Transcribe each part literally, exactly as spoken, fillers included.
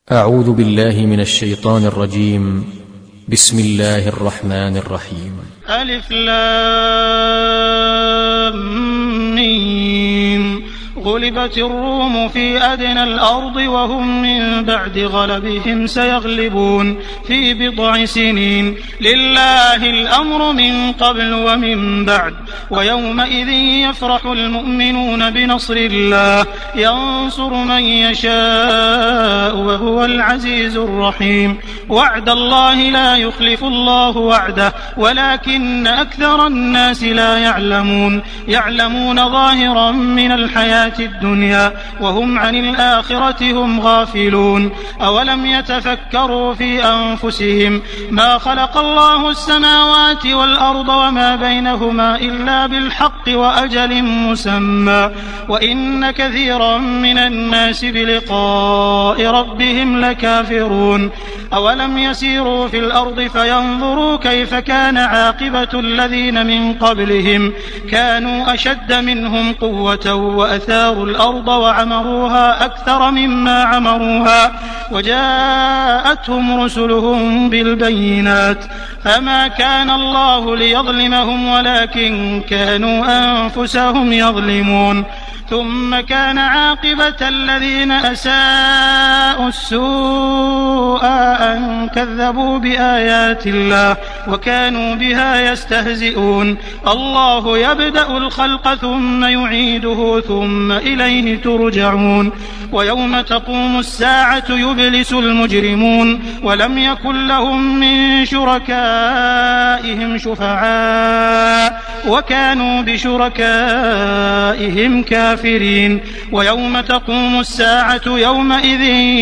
أعوذ بالله من الشيطان الرجيم. بسم الله الرحمن الرحيم. ألف لام ميم. غلبت الروم في أدنى الأرض وهم من بعد غلبهم سيغلبون في بضع سنين. لله الأمر من قبل ومن بعد. ويومئذ يفرح المؤمنون بنصر الله ينصر من يشاء وهو العزيز الرحيم. وعد الله لا يخلف الله وعده ولكن أكثر الناس لا يعلمون. يعلمون ظاهرا من الحياة الدنيا وهم عن الآخرة هم غافلون. أولم يتفكروا في أنفسهم ما خلق الله السماوات والأرض وما بينهما إلا بالحق وأجل مسمى وإن كثيرا من الناس بلقاء ربهم لكافرون. أولم يسيروا في الأرض فينظروا كيف كان عاقبة الذين من قبلهم كانوا أشد منهم قوة وأثاروا الأرض وعمروها أكثر مما عمروها وجاءتهم رسلهم بالبينات فما كان الله ليظلمهم ولكن كانوا أنفسهم يظلمون. ثم كان عاقبة الذين أساءوا السوء أن كذبوا بآيات الله وكانوا بها يستهزئون. الله يبدأ الخلق ثم يعيده ثم إليه ترجعون. ويوم تقوم الساعة يبلس المجرمون ولم يكن لهم من شركائهم شفعاء وكانوا بشركائهم كافرين. ويوم تقوم الساعة يومئذ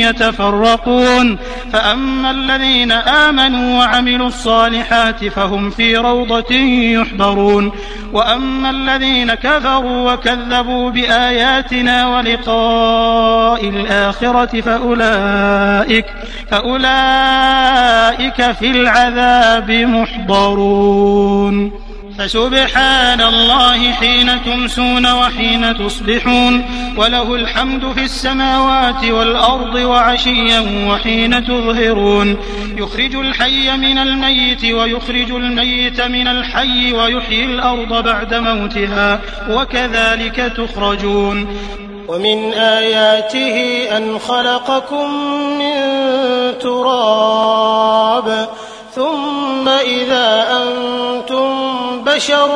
يتفرقون فأما الذين آمنوا وعملوا الصالحات فهم في روضة يحبرون وأما الذين كفروا وكذبوا بآياتنا ولقاء الآخرة فأولئك, فأولئك في العذاب محضرون. فسبحان الله حين تمسون وحين تصبحون وله الحمد في السماوات والأرض وعشيا وحين تظهرون. يخرج الحي من الميت ويخرج الميت من الحي ويحيي الأرض بعد موتها وكذلك تخرجون. ومن آياته أن خلقكم من تراب ثم إذا أنتم بشر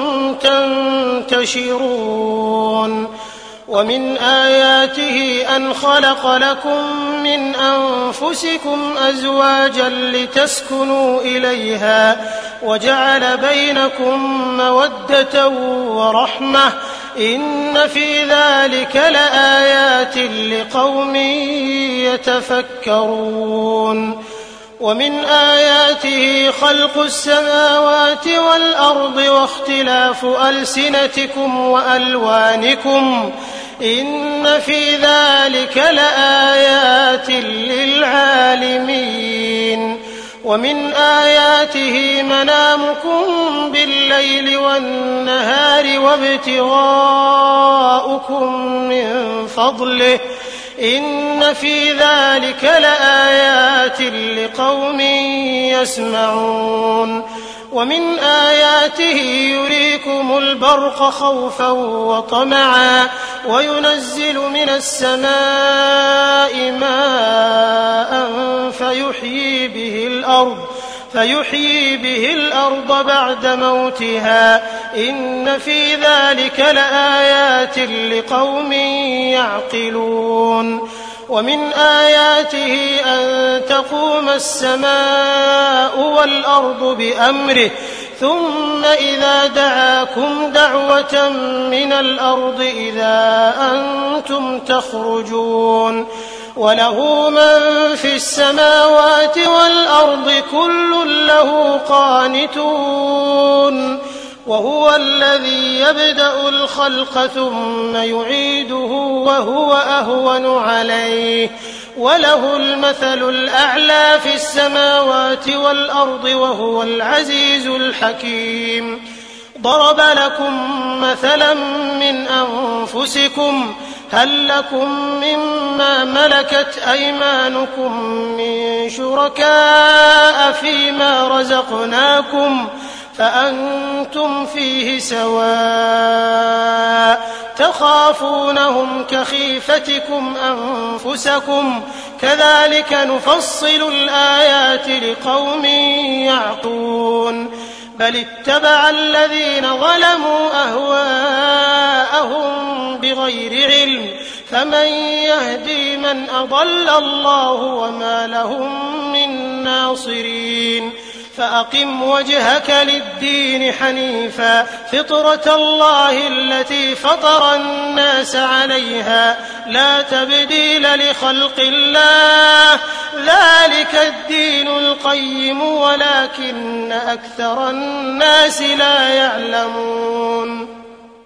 تنتشرون. ومن آياته أن خلق لكم من أنفسكم أزواجا لتسكنوا إليها وجعل بينكم مودة ورحمة إن في ذلك لآيات لقوم يتفكرون. ومن آياته خلق السماوات والأرض واختلاف ألسنتكم وألوانكم إن في ذلك لآيات للعالمين. ومن آياته منامكم بالليل والنهار وابتغاؤكم من فضله إن في ذلك لآيات لقوم يسمعون. ومن آياته يريكم البرق خوفا وطمعا وينزل من السماء ماء فيحيي به الأرض فيحيي به الأرض بعد موتها إن في ذلك لآيات لقوم يعقلون. ومن آياته أن تقوم السماء والأرض بأمره ثم إذا دعاكم دعوة من الأرض إذا أنتم تخرجون. وله من في السماوات والأرض كل له قانتون. وهو الذي يبدأ الخلق ثم يعيده وهو أهون عليه وله المثل الأعلى في السماوات والأرض وهو العزيز الحكيم. ضرب لكم مثلا من أنفسكم هل لكم مما ملكت أيمانكم من شركاء فيما رزقناكم فأنتم فيه سواء تخافونهم كخيفتكم أنفسكم كذلك نفصل الآيات لقوم يعقلون بل اتبع الذين ظلموا أهواءهم بغير علم فمن يهدي من أضل الله وما لهم من ناصرين فأقم وجهك للدين حنيفا فطرة الله التي فطر الناس عليها لا تبديل لخلق الله ذلك الدين القيم ولكن أكثر الناس لا يعلمون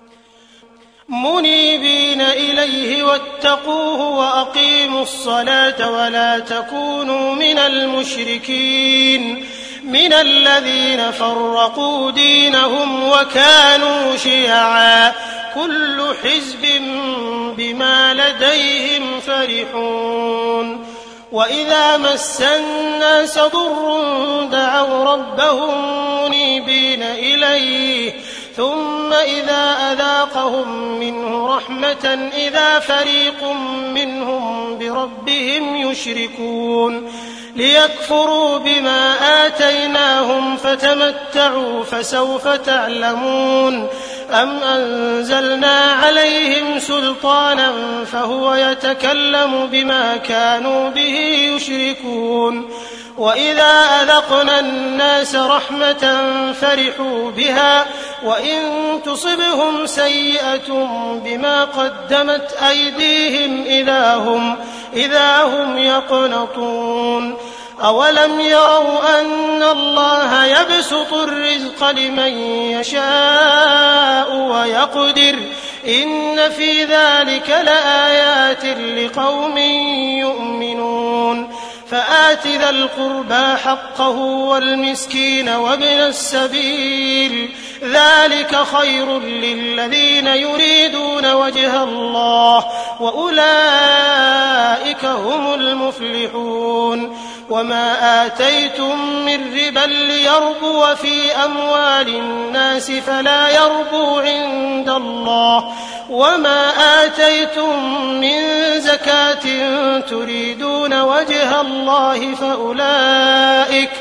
منيبين إليه واتقوه وأقيموا الصلاة ولا تكونوا من المشركين من الذين فرقوا دينهم وكانوا شيعا كل حزب بما لديهم فرحون وإذا مس الناس ضر دعوا ربهم منيبين إليه ثم إذا أذاقهم منه رحمة إذا فريق منهم بربهم يشركون ليكفروا بما آتيناهم فتمتعوا فسوف تعلمون أم أنزلنا عليهم سلطانا فهو يتكلم بما كانوا به يشركون وإذا أذقنا الناس رحمة فرحوا بها وإن تصبهم سيئة بما قدمت أيديهم إذا هم, إذا هم يقنطون أولم يروا أن الله يبسط الرزق لمن يشاء ويقدر إن في ذلك لآيات لقوم يؤمنون فآت ذا القربى حقه والمسكين وابن السبيل ذلك خير للذين يريدون وجه الله وأولئك هم المفلحون وما آتيتم من ربا ليربو في أموال الناس فلا يربو عند الله وما آتيتم من زكاة تريدون وجه الله فأولئك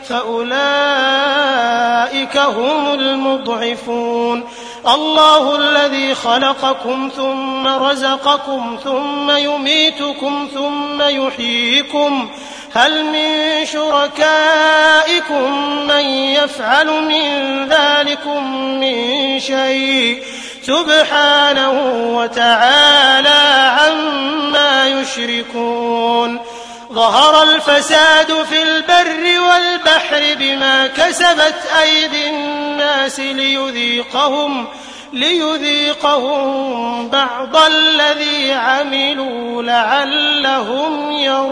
فأولئك هم المضعفون الله الذي خلقكم ثم رزقكم ثم يميتكم ثم يحييكم هل من شركائكم من يفعل من ذلكم من شيء سبحانه وتعالى عما يشركون ظهر الفساد في البر والبحر بما كسبت أيدي الناس ليذيقهم ليذيقهم بعض الذي عملوا لعلهم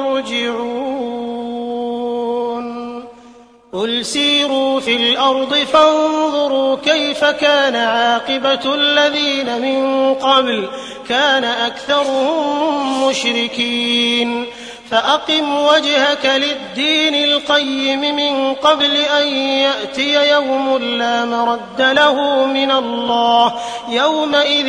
يرجعون قل سيروا في الأرض فانظروا كيف كان عاقبة الذين من قبل كان أكثرهم مشركين فأقم وجهك للدين القيم من قبل أن يأتي يوم لا مرد له من الله يومئذ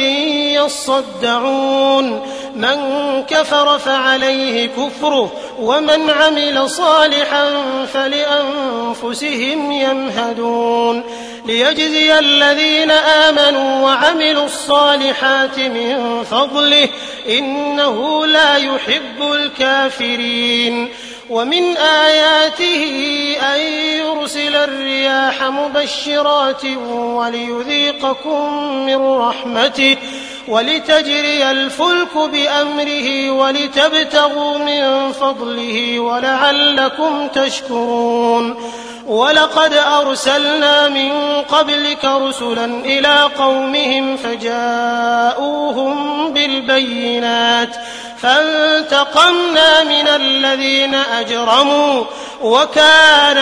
يصدعون من كفر فعليه كفره ومن عمل صالحا فلأنفسهم يمهدون ليجزي الذين آمنوا وعملوا الصالحات من فضله إنه لا يحب الكافرين ومن آياته أن يرسل الرياح مبشرات وليذيقكم من رحمته ولتجري الفلك بأمره ولتبتغوا من فضله ولعلكم تشكرون ولقد أرسلنا من قبلك رسلا إلى قومهم فجاءوهم بالبينات فانتقمنا من الذين أجرموا وكان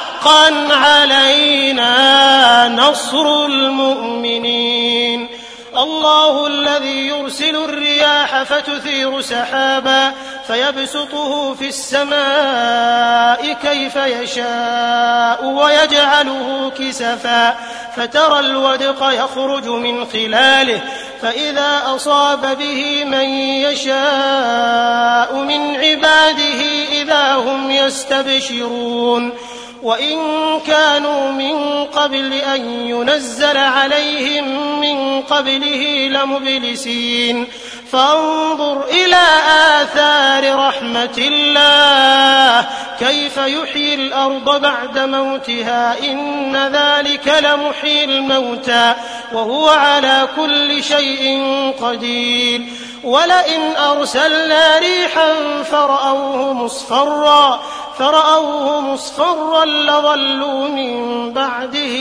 حقا علينا نصر المؤمنين الله الذي يرسل الرياح فتثير سحابا فيبسطه في السماء كيف يشاء ويجعله كسفا فترى الودق يخرج من خلاله فإذا أصاب به من يشاء من عباده إذا هم يستبشرون وإن كانوا من قبل أن ينزل عليهم من قبله لمبلسين فانظر إلى آثار رحمة الله كيف يحيي الأرض بعد موتها إن ذلك لمحيي الموتى وهو على كل شيء قدير ولئن أرسلنا ريحا فرأوه مصفرا فرأوه مصفرا لظلوا من بعده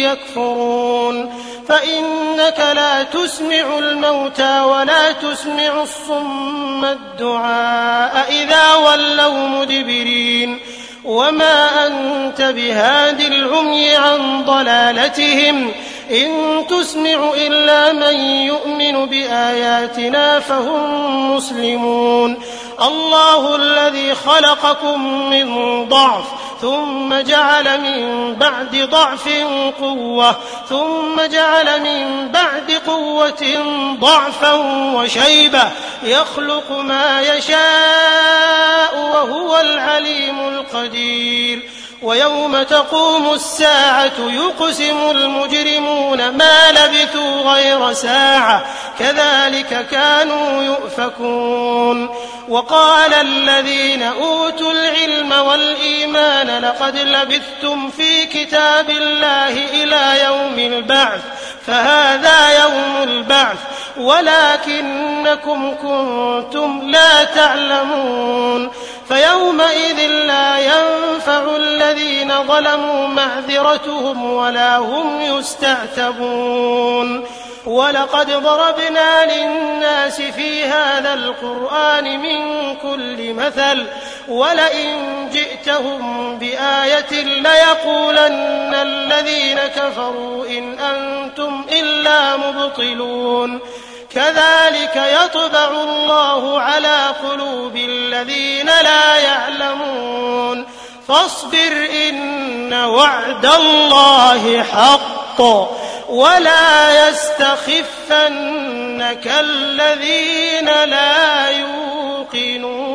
يكفرون فإنك لا تسمع الموتى ولا تسمع الصم الدعاء إذا ولوا مدبرين وما أنت بهاد العمي عن ضلالتهم إن تسمع إلا من يؤمن بآياتنا فهم مسلمون الله الذي خلقكم من ضعف ثم جعل من بعد ضعف قوة ثم جعل من بعد قوة ضعفا وشيبة يخلق ما يشاء وهو العليم القدير ويوم تقوم الساعة يقسم المجرمون ما لبثوا غير ساعة كذلك كانوا يؤفكون وقال الذين أوتوا العلم والإيمان لقد لبثتم في كتاب الله إلى يوم البعث فهذا يوم البعث ولكنكم كنتم لا تعلمون فيومئذ لا ينفع الذين ظلموا معذرتهم ولا هم يستعتبون ولقد ضربنا للناس في هذا القرآن من كل مثل ولئن جئتهم بآية ليقولن الذين كفروا إن أنتم إلا مبطلون كذلك يطبع الله على قلوب الذين لا يعلمون فاصبر إن وعد الله حق ولا يستخفنك الذين لا يوقنون